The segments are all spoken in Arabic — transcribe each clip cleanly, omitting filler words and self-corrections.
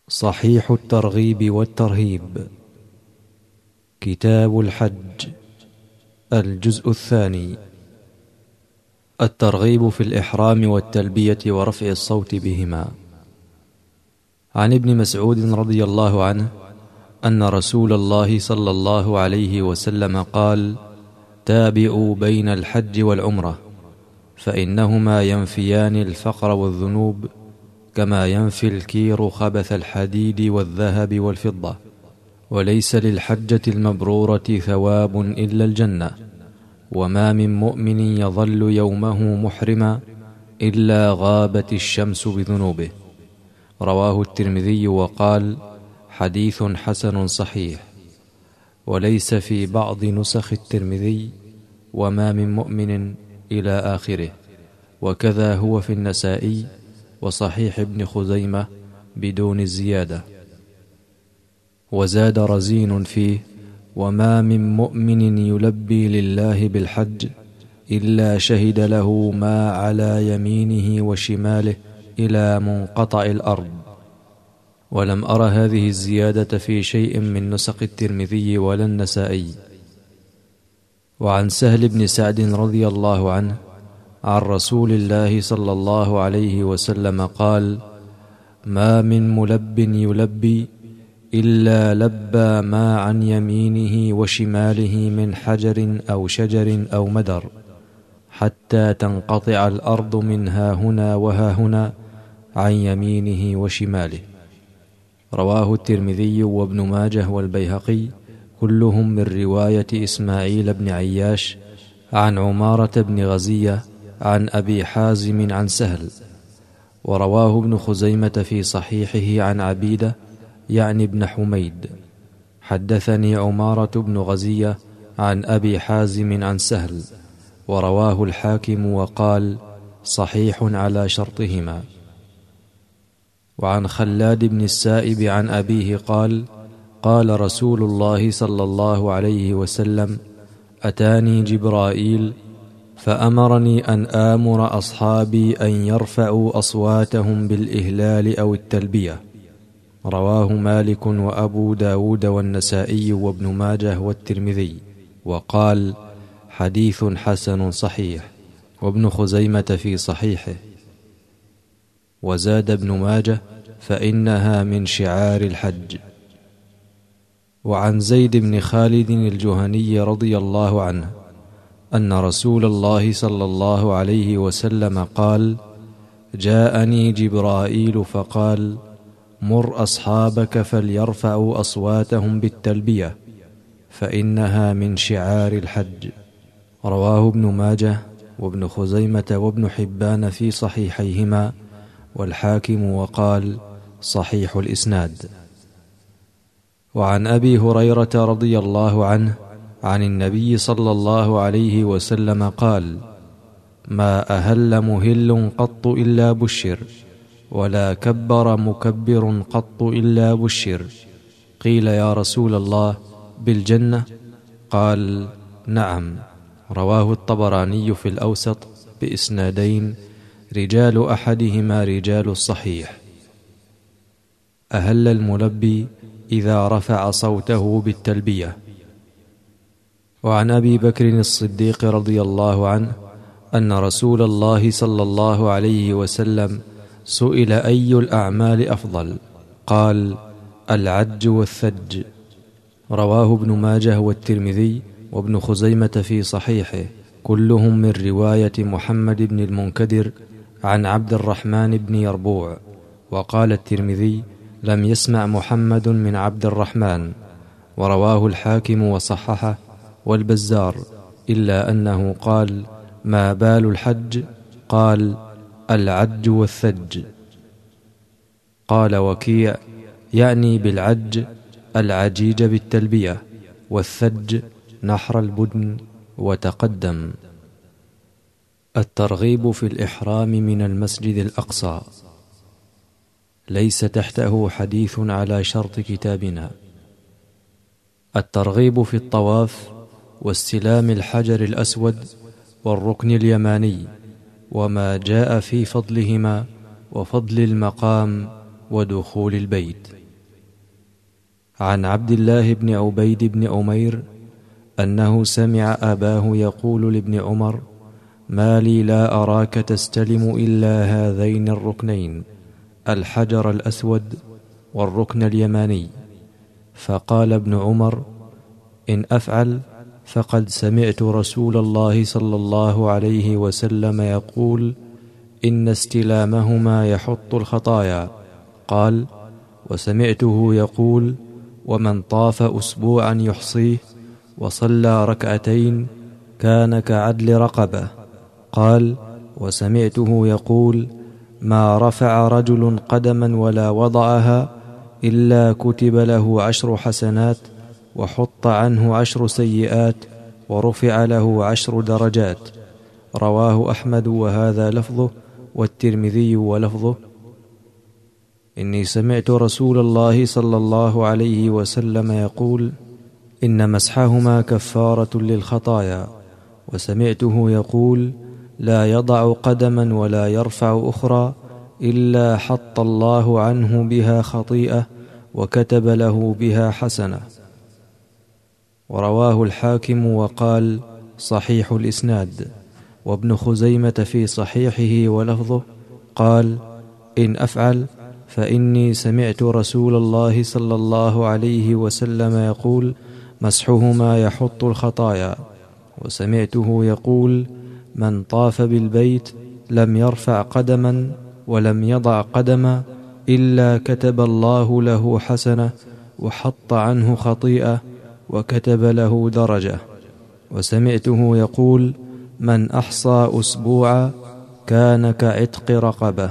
صحيح الترغيب والترهيب. كتاب الحج، الجزء الثاني. الترغيب في الإحرام والتلبية ورفع الصوت بهما. عن ابن مسعود رضي الله عنه أن رسول الله صلى الله عليه وسلم قال: تابعوا بين الحج والعمرة، فإنهما ينفيان الفقر والذنوب كما ينفي الكير خبث الحديد والذهب والفضة، وليس للحجة المبرورة ثواب إلا الجنة، وما من مؤمن يظل يومه محرما إلا غابت الشمس بذنوبه. رواه الترمذي وقال: حديث حسن صحيح. وليس في بعض نسخ الترمذي وما من مؤمن إلى آخره، وكذا هو في النسائي وصحيح ابن خزيمة بدون الزيادة. وزاد رزين فيه: وما من مؤمن يلبي لله بالحج إلا شهد له ما على يمينه وشماله إلى منقطع الأرض. ولم أر هذه الزيادة في شيء من نسخ الترمذي ولا النسائي. وعن سهل بن سعد رضي الله عنه عن رسول الله صلى الله عليه وسلم قال: ما من ملب يلبي إلا لبى ما عن يمينه وشماله من حجر أو شجر أو مدر، حتى تنقطع الأرض من هاهنا وهاهنا عن يمينه وشماله. رواه الترمذي وابن ماجه والبيهقي كلهم من رواية إسماعيل بن عياش عن عمارة بن غزية عن أبي حازم عن سهل. ورواه ابن خزيمة في صحيحه عن عبيدة يعني ابن حميد: حدثني عمارة بن غزية عن أبي حازم عن سهل. ورواه الحاكم وقال: صحيح على شرطهما. وعن خلاد بن السائب عن أبيه قال: قال رسول الله صلى الله عليه وسلم: أتاني جبرائيل فأمرني أن آمر أصحابي أن يرفعوا أصواتهم بالإهلال أو التلبية. رواه مالك وأبو داود والنسائي وابن ماجه والترمذي، وقال: حديث حسن صحيح. وابن خزيمة في صحيحه. وزاد ابن ماجه: فإنها من شعار الحج. وعن زيد بن خالد الجهني رضي الله عنه أن رسول الله صلى الله عليه وسلم قال: جاءني جبرائيل فقال: مر أصحابك فليرفعوا أصواتهم بالتلبية، فإنها من شعار الحج. رواه ابن ماجه وابن خزيمة وابن حبان في صحيحيهما، والحاكم وقال: صحيح الإسناد. وعن أبي هريرة رضي الله عنه عن النبي صلى الله عليه وسلم قال: ما أهل مهل قط إلا بشر، ولا كبر مكبر قط إلا بشر. قيل: يا رسول الله، بالجنة؟ قال: نعم. رواه الطبراني في الأوسط بإسنادين، رجال أحدهما رجال الصحيح. أهل الملبي إذا رفع صوته بالتلبية. وعن أبي بكر الصديق رضي الله عنه أن رسول الله صلى الله عليه وسلم سئل: أي الأعمال أفضل؟ قال: العج والثج. رواه ابن ماجه والترمذي وابن خزيمة في صحيحه كلهم من رواية محمد بن المنكدر عن عبد الرحمن بن يربوع. وقال الترمذي: لم يسمع محمد من عبد الرحمن. ورواه الحاكم وصححه والبزار، إلا أنه قال: ما بال الحج؟ قال: العج والثج. قال وكيع: يعني بالعج العجيج بالتلبية، والثج نحر البدن وتقدم. الترغيب في الإحرام من المسجد الأقصى. ليس تحته حديث على شرط كتابنا. الترغيب في الطواف واستلام الحجر الأسود والركن اليماني، وما جاء في فضلهما وفضل المقام ودخول البيت. عن عبد الله بن عبيد بن أمير أنه سمع أباه يقول لابن عمر: ما لي لا أراك تستلم إلا هذين الركنين، الحجر الأسود والركن اليماني. فقال ابن عمر: إن أفعل فقد سمعت رسول الله صلى الله عليه وسلم يقول: إن استلامهما يحط الخطايا. قال: وسمعته يقول: ومن طاف أسبوعا يحصيه وصلى ركعتين كان كعدل رقبة. قال: وسمعته يقول: ما رفع رجل قدما ولا وضعها إلا كتب له 10 حسنات وحط عنه 10 سيئات ورفع له 10 درجات. رواه أحمد وهذا لفظه، والترمذي ولفظه: إني سمعت رسول الله صلى الله عليه وسلم يقول: إن مسحهما كفارة للخطايا. وسمعته يقول: لا يضع قدما ولا يرفع أخرى إلا حط الله عنه بها خطيئة وكتب له بها حسنة. ورواه الحاكم وقال: صحيح الإسناد. وابن خزيمة في صحيحه ولفظه قال: إن أفعل فإني سمعت رسول الله صلى الله عليه وسلم يقول: مسحهما يحط الخطايا. وسمعته يقول: من طاف بالبيت لم يرفع قدما ولم يضع قدما إلا كتب الله له حسنة وحط عنه خطيئة وكتب له درجة. وسمعته يقول: من أحصى أسبوعا كان كعتق رقبة.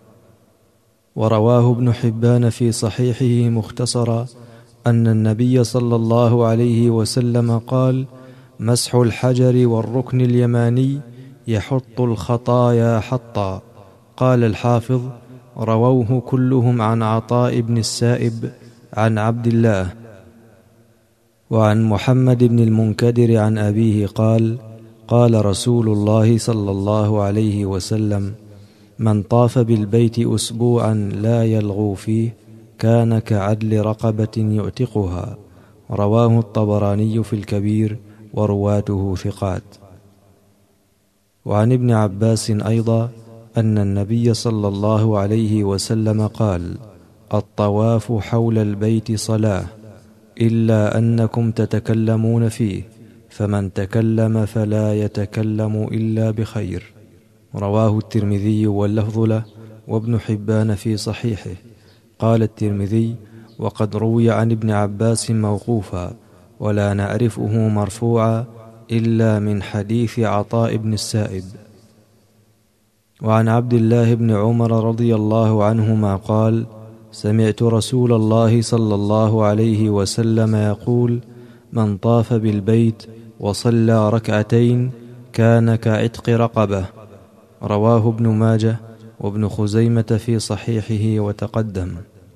ورواه ابن حبان في صحيحه مختصرا أن النبي صلى الله عليه وسلم قال: مسح الحجر والركن اليماني يحط الخطايا حطا. قال الحافظ: رووه كلهم عن عطاء بن السائب عن عبد الله. وعن محمد بن المنكدر عن أبيه قال: قال رسول الله صلى الله عليه وسلم: من طاف بالبيت أسبوعا لا يلغو فيه كان كعدل رقبة يعتقها. رواه الطبراني في الكبير ورواته ثقات. وعن ابن عباس أيضا أن النبي صلى الله عليه وسلم قال: الطواف حول البيت صلاة إلا أنكم تتكلمون فيه، فمن تكلم فلا يتكلم إلا بخير. رواه الترمذي واللفظ له، وابن حبان في صحيحه. قال الترمذي: وقد روي عن ابن عباس موقوفا، ولا نعرفه مرفوعا إلا من حديث عطاء بن السائب. وعن عبد الله بن عمر رضي الله عنهما قال: سمعت رسول الله صلى الله عليه وسلم يقول: من طاف بالبيت وصلى ركعتين كان كعتق رقبة. رواه ابن ماجه وابن خزيمة في صحيحه وتقدم.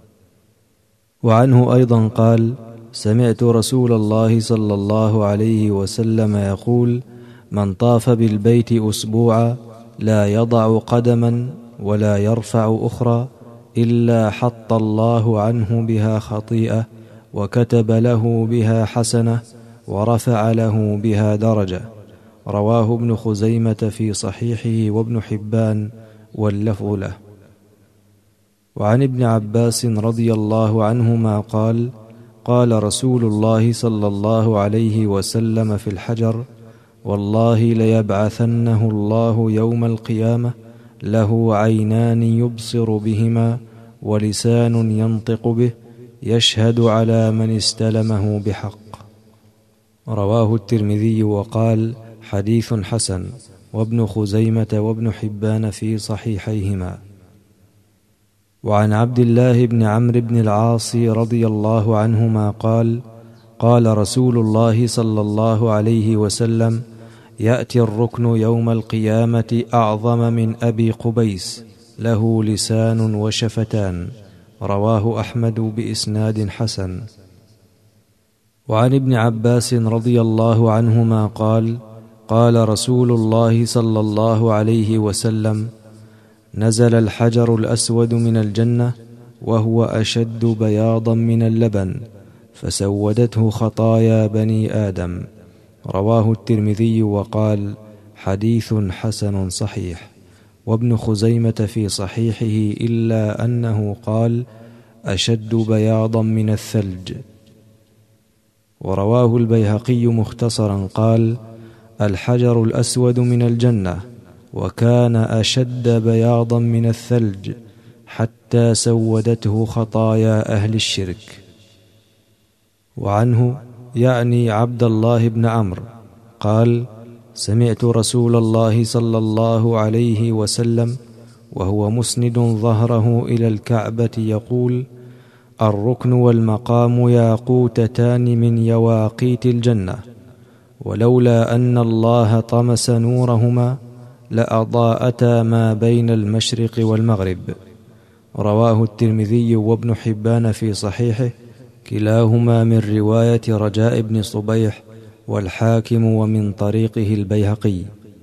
وعنه أيضا قال: سمعت رسول الله صلى الله عليه وسلم يقول: من طاف بالبيت أسبوعا لا يضع قدما ولا يرفع أخرى إلا حط الله عنه بها خطيئة وكتب له بها حسنة ورفع له بها درجة. رواه ابن خزيمة في صحيحه وابن حبان واللفظ له. وعن ابن عباس رضي الله عنهما قال: قال رسول الله صلى الله عليه وسلم في الحجر: والله ليبعثنه الله يوم القيامة له عينان يبصر بهما ولسان ينطق به يشهد على من استلمه بحق. رواه الترمذي وقال: حديث حسن، وابن خزيمة وابن حبان في صحيحيهما. وعن عبد الله بن عمرو بن العاص رضي الله عنهما قال: قال رسول الله صلى الله عليه وسلم: يأتي الركن يوم القيامة أعظم من أبي قبيس له لسان وشفتان. رواه أحمد بإسناد حسن. وعن ابن عباس رضي الله عنهما قال: قال رسول الله صلى الله عليه وسلم: نزل الحجر الأسود من الجنة وهو أشد بياضا من اللبن، فسودته خطايا بني آدم. رواه الترمذي وقال: حديث حسن صحيح. وابن خزيمة في صحيحه إلا أنه قال: أشد بياضا من الثلج. ورواه البيهقي مختصرا قال: الحجر الأسود من الجنة، وكان أشد بياضا من الثلج، حتى سودته خطايا أهل الشرك. وعنه يعني عبد الله بن عمرو قال: سمعت رسول الله صلى الله عليه وسلم وهو مسند ظهره إلى الكعبة يقول: الركن والمقام ياقوتتان من يواقيت الجنة، ولولا أن الله طمس نورهما لأضاءتا ما بين المشرق والمغرب. رواه الترمذي وابن حبان في صحيحه، كلاهما من رواية رجاء بن صبيح، والحاكم ومن طريقه البيهقي.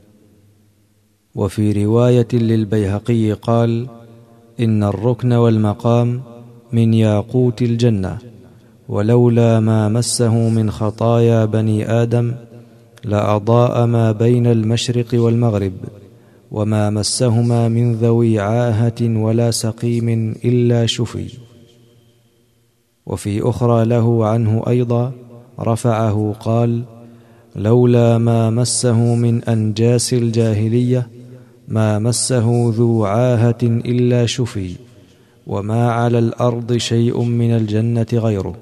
وفي رواية للبيهقي قال: إن الركن والمقام من ياقوت الجنة، ولولا ما مسه من خطايا بني آدم لأضاء ما بين المشرق والمغرب، وما مسهما من ذوي عاهة ولا سقيم إلا شفي. وفي أخرى له عنه أيضا رفعه قال: لولا ما مسه من أنجاس الجاهلية ما مسه ذو عاهة إلا شفي، وما على الأرض شيء من الجنة غيره.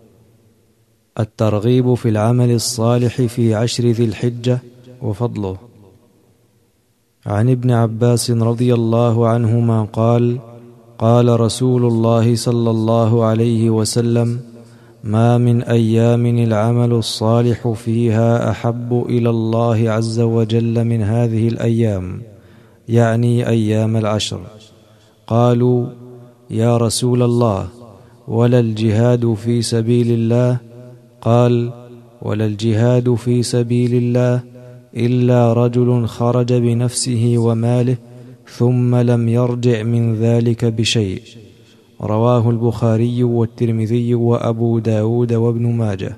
الترغيب في العمل الصالح في 10 ذي الحجة وفضله. عن ابن عباس رضي الله عنهما قال: قال رسول الله صلى الله عليه وسلم: ما من أيام العمل الصالح فيها أحب إلى الله عز وجل من هذه الأيام، يعني أيام العشر. قالوا: يا رسول الله، ولا الجهاد في سبيل الله؟ قال: ولا الجهاد في سبيل الله إلا رجل خرج بنفسه وماله ثم لم يرجع من ذلك بشيء. رواه البخاري والترمذي وأبو داود وابن ماجه.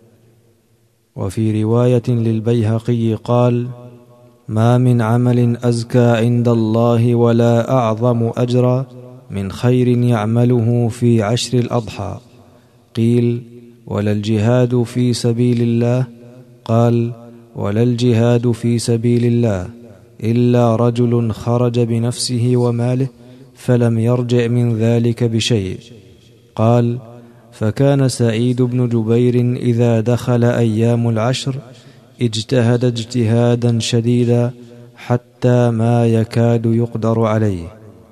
وفي رواية للبيهقي قال: ما من عمل أزكى عند الله ولا أعظم أجرا من خير يعمله في 10 الأضحى. قيل: ولا الجهاد في سبيل الله؟ قال: ولا الجهاد في سبيل الله إلا رجل خرج بنفسه وماله فلم يرجع من ذلك بشيء. قال: فكان سعيد بن جبير إذا دخل أيام العشر اجتهد اجتهادا شديدا حتى ما يكاد يقدر عليه.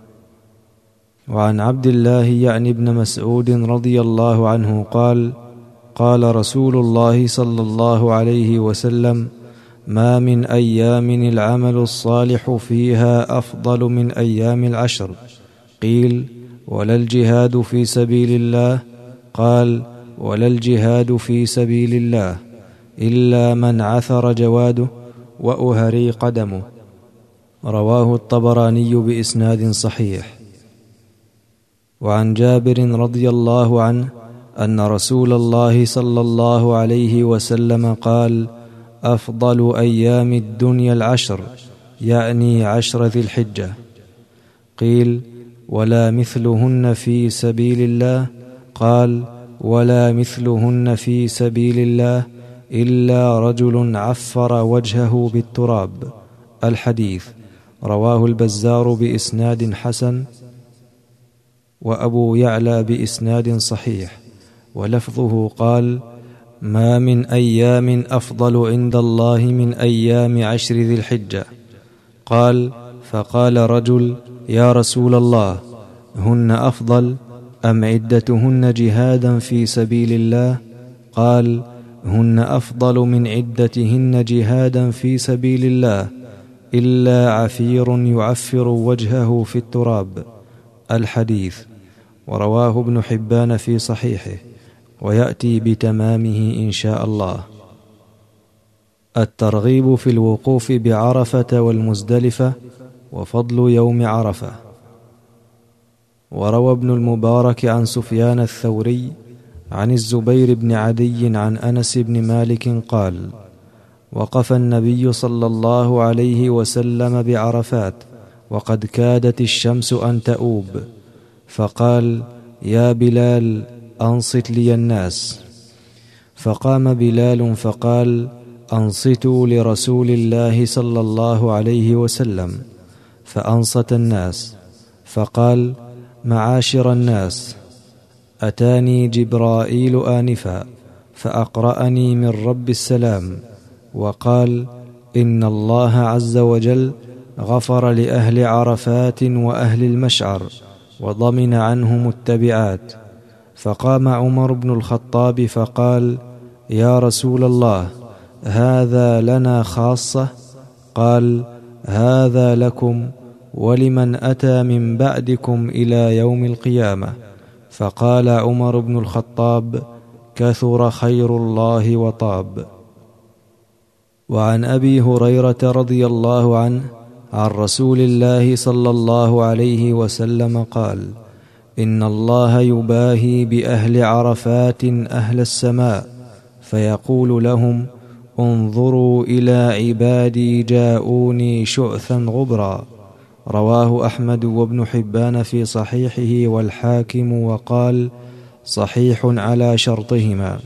وعن عبد الله يعني ابن مسعود رضي الله عنه قال: قال رسول الله صلى الله عليه وسلم: ما من أيام العمل الصالح فيها أفضل من أيام العشر. قيل: ولا الجهاد في سبيل الله؟ قال: ولا الجهاد في سبيل الله إلا من عثر جواده وأهري قدمه. رواه الطبراني بإسناد صحيح. وعن جابر رضي الله عنه أن رسول الله صلى الله عليه وسلم قال: أفضل أيام الدنيا العشر، يعني 10 ذي الحجة. قيل: ولا مثلهن في سبيل الله؟ قال: ولا مثلهن في سبيل الله إلا رجل عفر وجهه بالتراب. الحديث. رواه البزار بإسناد حسن، وأبو يعلى بإسناد صحيح، ولفظه قال: ما من أيام أفضل عند الله من أيام 10 ذي الحجة. قال: فقال رجل: يا رسول الله، هن أفضل أم عدتهن جهادا في سبيل الله؟ قال: هن أفضل من عدتهن جهادا في سبيل الله إلا عفير يعفر وجهه في التراب. الحديث. ورواه ابن حبان في صحيحه، ويأتي بتمامه إن شاء الله. الترغيب في الوقوف بعرفة والمزدلفة وفضل يوم عرفة. وروى ابن المبارك عن سفيان الثوري عن الزبير بن عدي عن أنس بن مالك قال: وقف النبي صلى الله عليه وسلم بعرفات وقد كادت الشمس أن تؤوب، فقال: يا بلال أنصت لي الناس. فقام بلال فقال: أنصتوا لرسول الله صلى الله عليه وسلم. فأنصت الناس، فقال: معاشر الناس، أتاني جبرائيل آنفا فأقرأني من رب السلام وقال: إن الله عز وجل غفر لأهل عرفات وأهل المشعر وضمن عنهم التبعات. فقام عمر بن الخطاب فقال: يا رسول الله، هذا لنا خاصة؟ قال: هذا لكم ولمن أتى من بعدكم إلى يوم القيامة. فقال عمر بن الخطاب: كثر خير الله وطاب. وعن أبي هريرة رضي الله عنه عن رسول الله صلى الله عليه وسلم قال: إن الله يباهي بأهل عرفات أهل السماء فيقول لهم: انظروا إلى عبادي جاءوني شعثا غبرا. رواه أحمد وابن حبان في صحيحه والحاكم وقال: صحيح على شرطهما.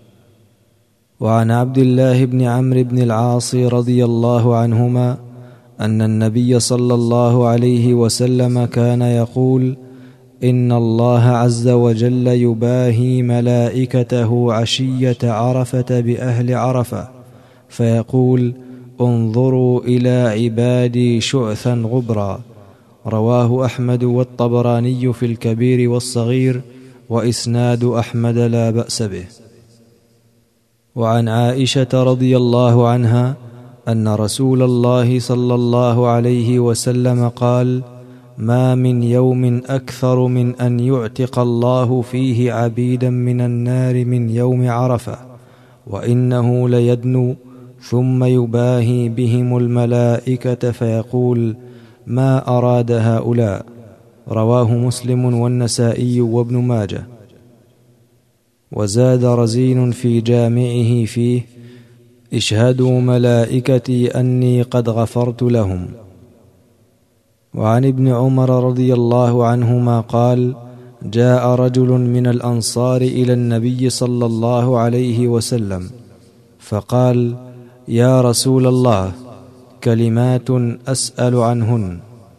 وعن عبد الله بن عمرو بن العاص رضي الله عنهما أن النبي صلى الله عليه وسلم كان يقول: إن الله عز وجل يباهي ملائكته عشية عرفة بأهل عرفة فيقول: انظروا إلى عبادي شعثا غبرا. رواه أحمد والطبراني في الكبير والصغير، وإسناد أحمد لا بأس به. وعن عائشة رضي الله عنها أن رسول الله صلى الله عليه وسلم قال: ما من يوم أكثر من أن يعتق الله فيه عبيدا من النار من يوم عرفة، وإنه ليدنو ثم يباهي بهم الملائكة فيقول: ما أراد هؤلاء. رواه مسلم والنسائي وابن ماجه. وزاد رزين في جامعه فيه: اشهدوا ملائكتي أني قد غفرت لهم. وعن ابن عمر رضي الله عنهما قال: جاء رجل من الأنصار إلى النبي صلى الله عليه وسلم فقال: يا رسول الله، كلمات أسأل عنهن.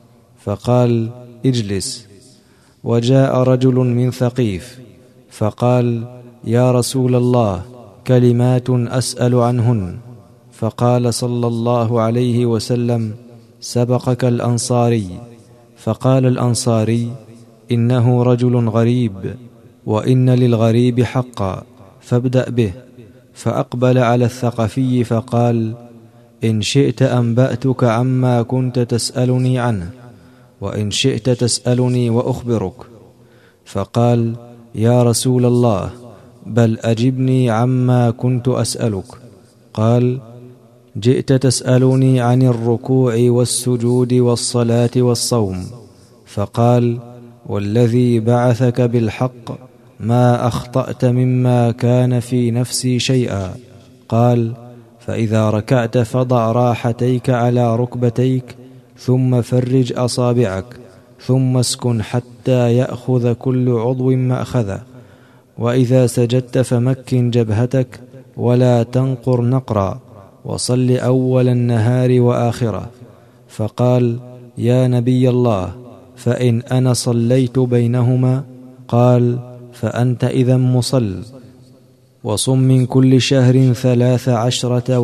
فقال: اجلس. وجاء رجل من ثقيف فقال: يا رسول الله، كلمات أسأل عنهن. فقال صلى الله عليه وسلم: سبقك الأنصاري. فقال الأنصاري: إنه رجل غريب، وإن للغريب حقا، فابدأ به. فأقبل على الثقفي فقال: إن شئت أنبأتك عما كنت تسألني عنه، وإن شئت تسألني وأخبرك. فقال: يا رسول الله، بل أجبني عما كنت أسألك. قال: جئت تسألني عن الركوع والسجود والصلاة والصوم. فقال: والذي بعثك بالحق ما أخطأت مما كان في نفسي شيئا. قال: فإذا ركعت فضع راحتيك على ركبتيك، ثم فرج أصابعك، ثم اسكن حتى يأخذ كل عضو مأخذه. وإذا سجدت فمكن جبهتك ولا تنقر نقرا، وصل أول النهار وآخره. فقال: يا نبي الله، فإن أنا صليت بينهما؟ قال: فأنت إذا مصل. وصم من كل شهر 13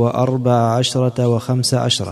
و14 و15.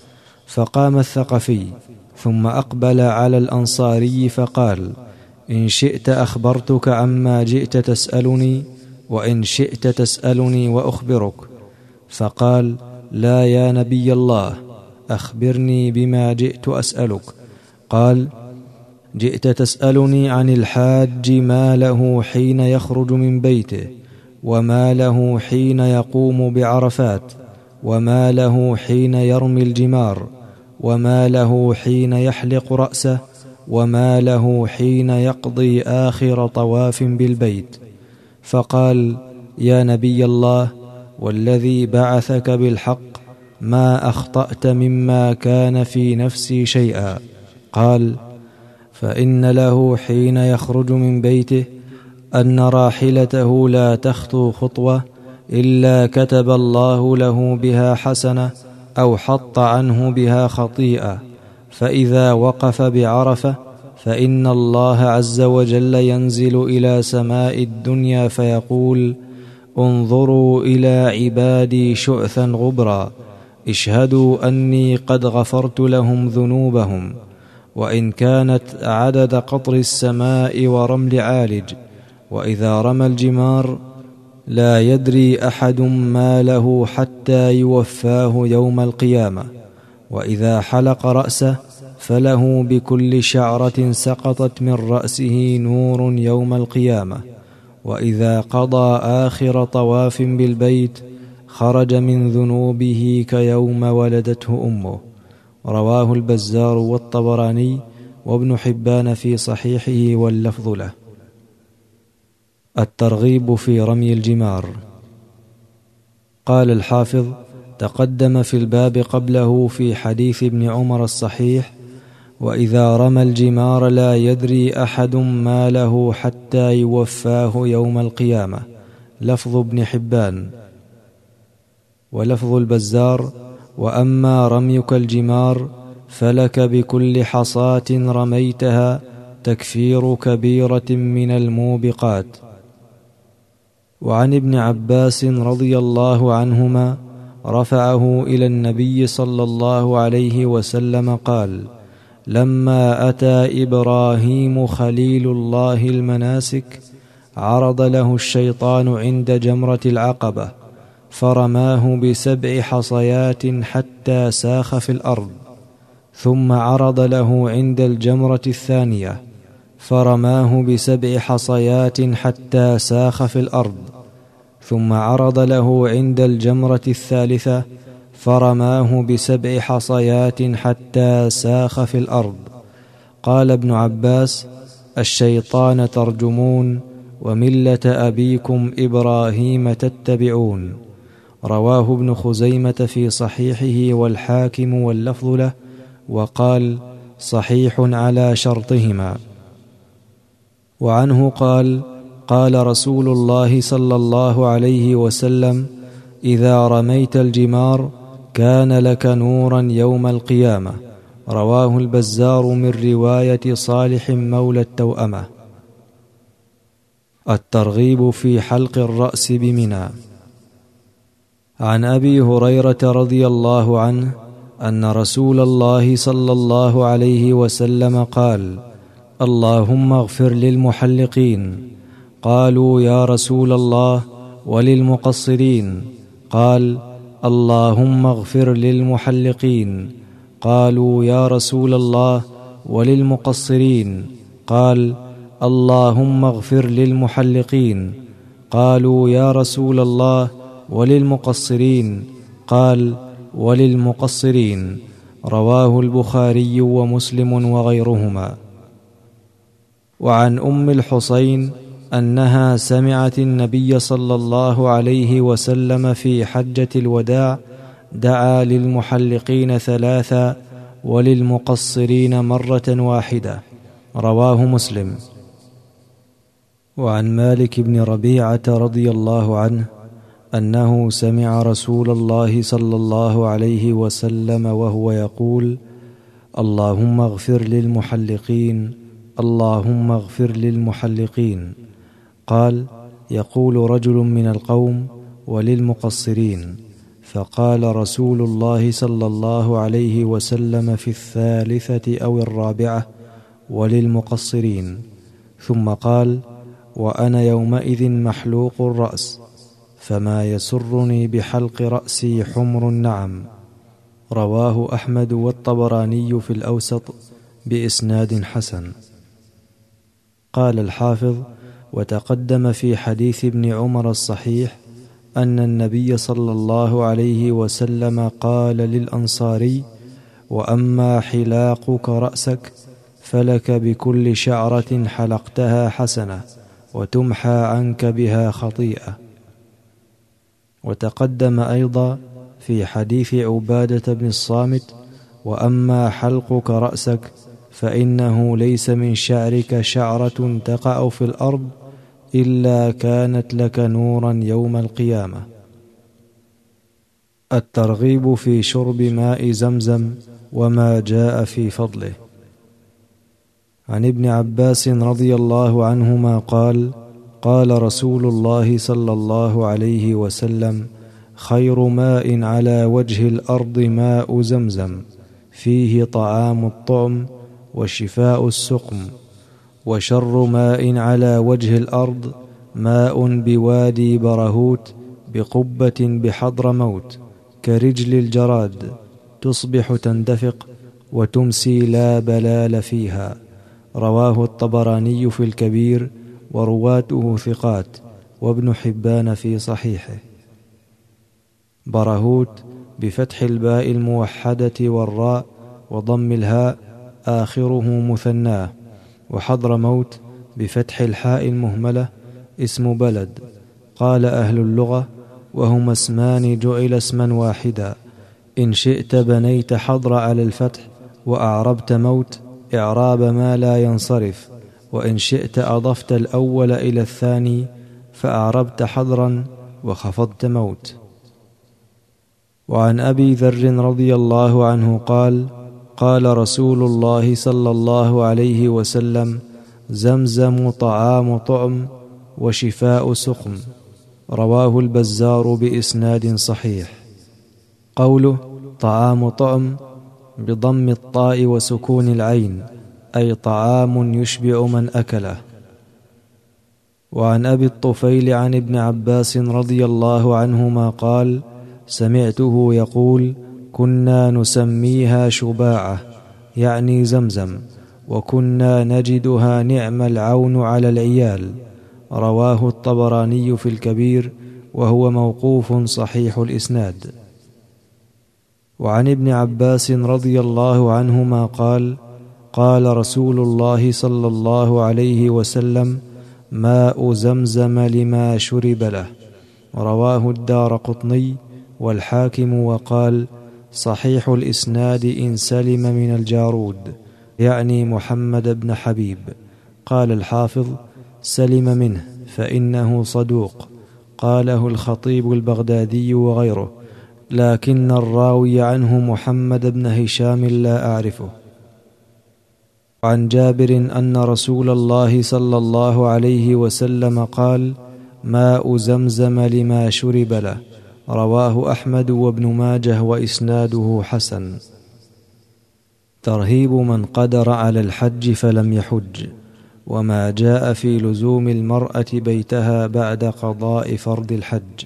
فقام الثقفي ثم أقبل على الأنصاري فقال: إن شئت أخبرتك عما جئت تسألني، وإن شئت تسألني وأخبرك. فقال: لا يا نبي الله، أخبرني بما جئت أسألك. قال: جئت تسألني عن الحاج ما له حين يخرج من بيته، وما له حين يقوم بعرفات، وما له حين يرمي الجمار، وما له حين يحلق رأسه، وما له حين يقضي آخر طواف بالبيت، فقال: يا نبي الله، والذي بعثك بالحق، ما أخطأت مما كان في نفسي شيئا. قال: فإن له حين يخرج من بيته أن راحلته لا تخطو خطوة إلا كتب الله له بها حسنة أو حط عنه بها خطيئة، فإذا وقف بعرفة فإن الله عز وجل ينزل إلى سماء الدنيا فيقول: انظروا إلى عبادي شعثا غبرا، اشهدوا أني قد غفرت لهم ذنوبهم، وإن كانت عدد قطر السماء ورمل عالج. وإذا رمى الجمار لا يدري أحد ما له حتى يوفاه يوم القيامة. وإذا حلق رأسه فله بكل شعرة سقطت من رأسه نور يوم القيامة. وإذا قضى آخر طواف بالبيت خرج من ذنوبه كيوم ولدته أمه. رواه البزار والطبراني وابن حبان في صحيحه واللفظ له. الترغيب في رمي الجمار. قال الحافظ: تقدم في الباب قبله في حديث ابن عمر الصحيح: وإذا رمى الجمار لا يدري أحد ما له حتى يوفاه يوم القيامة، لفظ ابن حبان. ولفظ البزار: وأما رميك الجمار فلك بكل حصاة رميتها تكفير كبيرة من الموبقات. وعن ابن عباس رضي الله عنهما رفعه إلى النبي صلى الله عليه وسلم قال: لما أتى إبراهيم خليل الله المناسك عرض له الشيطان عند جمرة العقبة فرماه ب7 حصيات حتى ساخ في الأرض، ثم عرض له عند الجمرة الثانية فرماه ب7 حصيات حتى ساخ في الأرض، ثم عرض له عند الجمرة الثالثة فرماه ب7 حصيات حتى ساخ في الأرض. قال ابن عباس: الشيطان ترجمون وملة أبيكم إبراهيم تتبعون. رواه ابن خزيمة في صحيحه والحاكم واللفظ له، وقال: صحيح على شرطهما. وعنه قال: قال رسول الله صلى الله عليه وسلم: إذا رميت الجمار كان لك نورا يوم القيامة. رواه البزار من رواية صالح مولى التوأمة. الترغيب في حلق الرأس بمنى. عن أبي هريرة رضي الله عنه أن رسول الله صلى الله عليه وسلم قال: اللهم اغفر للمحلقين. قالوا: يا رسول الله وللمقصرين؟ قال: اللهم اغفر للمحلقين. قالوا: يا رسول الله وللمقصرين؟ قال: اللهم اغفر للمحلقين. قالوا: يا رسول الله وللمقصرين؟ قال: وللمقصرين. رواه البخاري ومسلم وغيرهما. وعن أم الحصين أنها سمعت النبي صلى الله عليه وسلم في حجة الوداع دعا للمحلقين 3 وللمقصرين مرة واحدة. رواه مسلم. وعن مالك بن ربيعة رضي الله عنه أنه سمع رسول الله صلى الله عليه وسلم وهو يقول: اللهم اغفر للمحلقين، اللهم اغفر للمحلقين. قال: يقول رجل من القوم: وللمقصرين؟ فقال رسول الله صلى الله عليه وسلم في 3 أو 4: وللمقصرين. ثم قال: وأنا يومئذ محلوق الرأس، فما يسرني بحلق رأسي حمر النعم. رواه أحمد والطبراني في الأوسط بإسناد حسن. قال الحافظ: وتقدم في حديث ابن عمر الصحيح أن النبي صلى الله عليه وسلم قال للأنصاري: وأما حلاقك رأسك فلك بكل شعرة حلقتها حسنة وتمحى عنك بها خطيئة. وتقدم أيضا في حديث عبادة بن الصامت: وأما حلقك رأسك فإنه ليس من شعرك شعرة تقع في الأرض إلا كانت لك نورا يوم القيامة. الترغيب في شرب ماء زمزم وما جاء في فضله. عن ابن عباس رضي الله عنهما قال: قال رسول الله صلى الله عليه وسلم: خير ماء على وجه الأرض ماء زمزم، فيه طعام الطعم وشفاء السقم. وشر ماء على وجه الأرض ماء بوادي برهوت بقبة بحضر موت، كرجل الجراد، تصبح تندفق وتمسي لا بلال فيها. رواه الطبراني في الكبير ورواته ثقات، وابن حبان في صحيحه. برهوت بفتح الباء الموحدة والراء وضم الهاء آخره مثناه. وحضر موت بفتح الحاء المهملة اسم بلد. قال أهل اللغة: وهما اسمان جعل اسما واحدا، إن شئت بنيت حضر على الفتح وأعربت موت إعراب ما لا ينصرف، وإن شئت أضفت الأول إلى الثاني فأعربت حضرا وخفضت موت. وعن أبي ذر رضي الله عنه قال: قال رسول الله صلى الله عليه وسلم: زمزم طعام طعم وشفاء سقم. رواه البزار بإسناد صحيح. قوله طعام طعم بضم الطاء وسكون العين، أي طعام يشبع من أكله. وعن أبي الطفيل عن ابن عباس رضي الله عنهما قال: سمعته يقول: كنا نسميها شباعة، يعني زمزم، وكنا نجدها نعم العون على العيال. رواه الطبراني في الكبير وهو موقوف صحيح الإسناد. وعن ابن عباس رضي الله عنهما قال: قال رسول الله صلى الله عليه وسلم: ماء زمزم لما شرب له. رواه الدارقطني والحاكم وقال: صحيح الإسناد إن سلم من الجارود، يعني محمد بن حبيب. قال الحافظ: سلم منه فإنه صدوق. قاله الخطيب البغدادي وغيره، لكن الراوي عنه محمد بن هشام لا أعرفه. عن جابر أن رسول الله صلى الله عليه وسلم قال: ماء زمزم لما شرب له. رواه أحمد وابن ماجه وإسناده حسن. ترهيب من قدر على الحج فلم يحج، وما جاء في لزوم المرأة بيتها بعد قضاء فرض الحج.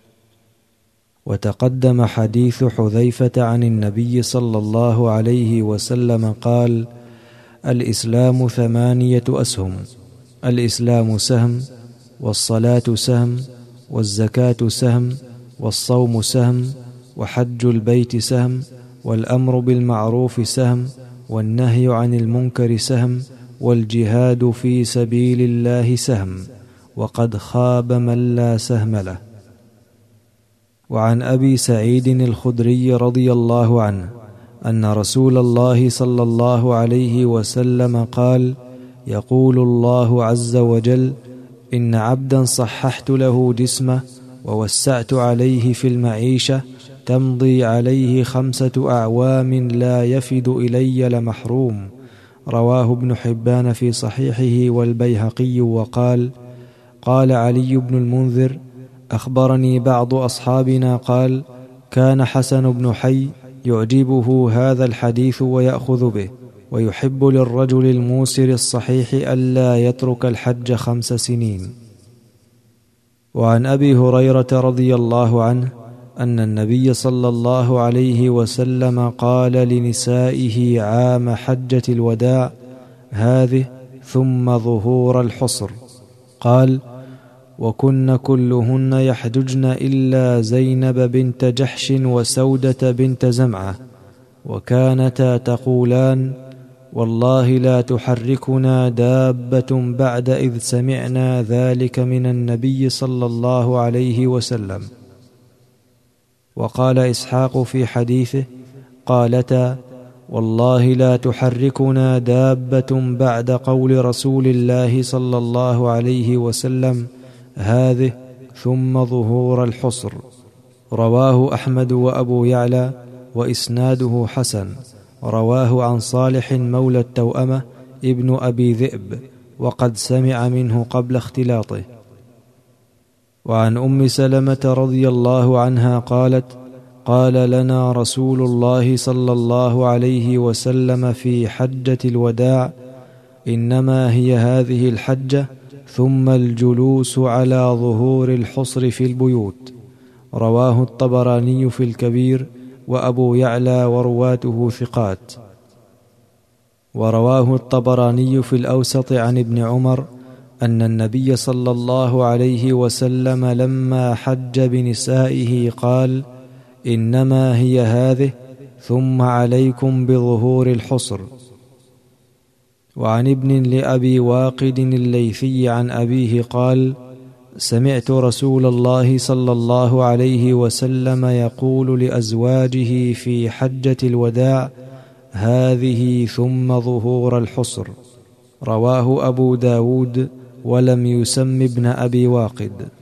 وتقدم حديث حذيفة عن النبي صلى الله عليه وسلم قال: الإسلام 8 أسهم: الإسلام سهم، والصلاة سهم، والزكاة سهم، والصوم سهم، وحج البيت سهم، والأمر بالمعروف سهم، والنهي عن المنكر سهم، والجهاد في سبيل الله سهم، وقد خاب من لا سهم له. وعن أبي سعيد الخدري رضي الله عنه أن رسول الله صلى الله عليه وسلم قال: يقول الله عز وجل: إن عبدا صححت له جسمه ووسعت عليه في المعيشة، تمضي عليه 5 أعوام لا يفد إلي لمحروم. رواه ابن حبان في صحيحه والبيهقي وقال: قال علي بن المنذر: أخبرني بعض أصحابنا قال: كان حسن بن حي يعجبه هذا الحديث ويأخذ به، ويحب للرجل الموسر الصحيح ألا يترك الحج 5 سنين. وعن أبي هريرة رضي الله عنه أن النبي صلى الله عليه وسلم قال لنسائه عام حجة الوداع هذه ثم ظهور الحصر، قال: وكن كلهن يحججن إلا زينب بنت جحش وسودة بنت زمعة، وكانتا تقولان: والله لا تحركنا دابة بعد إذ سمعنا ذلك من النبي صلى الله عليه وسلم. وقال إسحاق في حديثه: قالتا: والله لا تحركنا دابة بعد قول رسول الله صلى الله عليه وسلم هذه ثم ظهور الحصر. رواه أحمد وأبو يعلى وإسناده حسن. رواه عن صالح مولى التوأمة ابن أبي ذئب، وقد سمع منه قبل اختلاطه. وعن أم سلمة رضي الله عنها قالت: قال لنا رسول الله صلى الله عليه وسلم في حجة الوداع: إنما هي هذه الحجة ثم الجلوس على ظهور الحصر في البيوت. رواه الطبراني في الكبير وأبو يعلى ورواته ثقات. ورواه الطبراني في الأوسط عن ابن عمر أن النبي صلى الله عليه وسلم لما حج بنسائه قال: إنما هي هذه ثم عليكم بظهور الحصر. وعن ابن لأبي واقد الليثي عن أبيه قال: سمعت رسول الله صلى الله عليه وسلم يقول لأزواجه في حجة الوداع: هذه ثم ظهور الحصر. رواه أبو داود ولم يسم ابن أبي واقد.